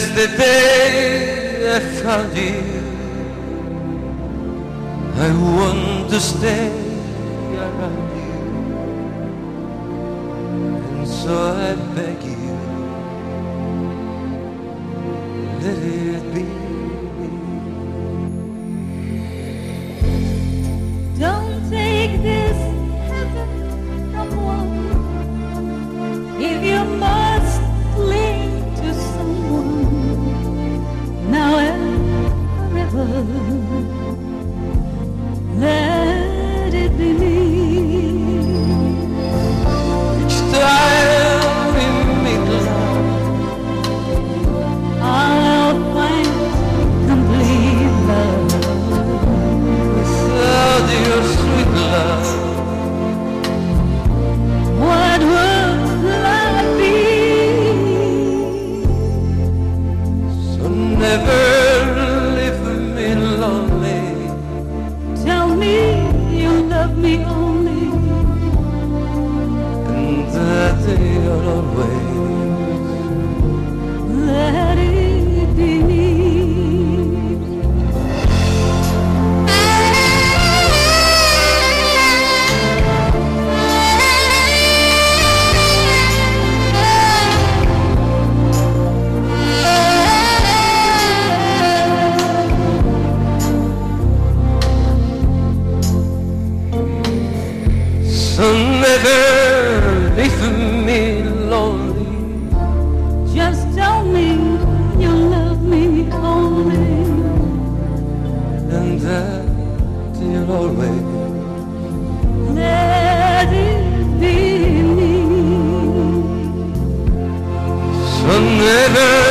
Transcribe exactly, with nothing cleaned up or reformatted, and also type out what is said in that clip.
Since the day I found you, I want to stay around you, and so I beg you, let it be. Don't take this heaven from one. If you must cling to someone now and forever, let it be me. Each time we make love, I'll find complete love. without your sweet love, What would life be? so never leave me lonely. Tell me you love me only, And that you're always, let it be me. so never leave me lonely. Just tell me you love me only, And that you're always, let it be me. so never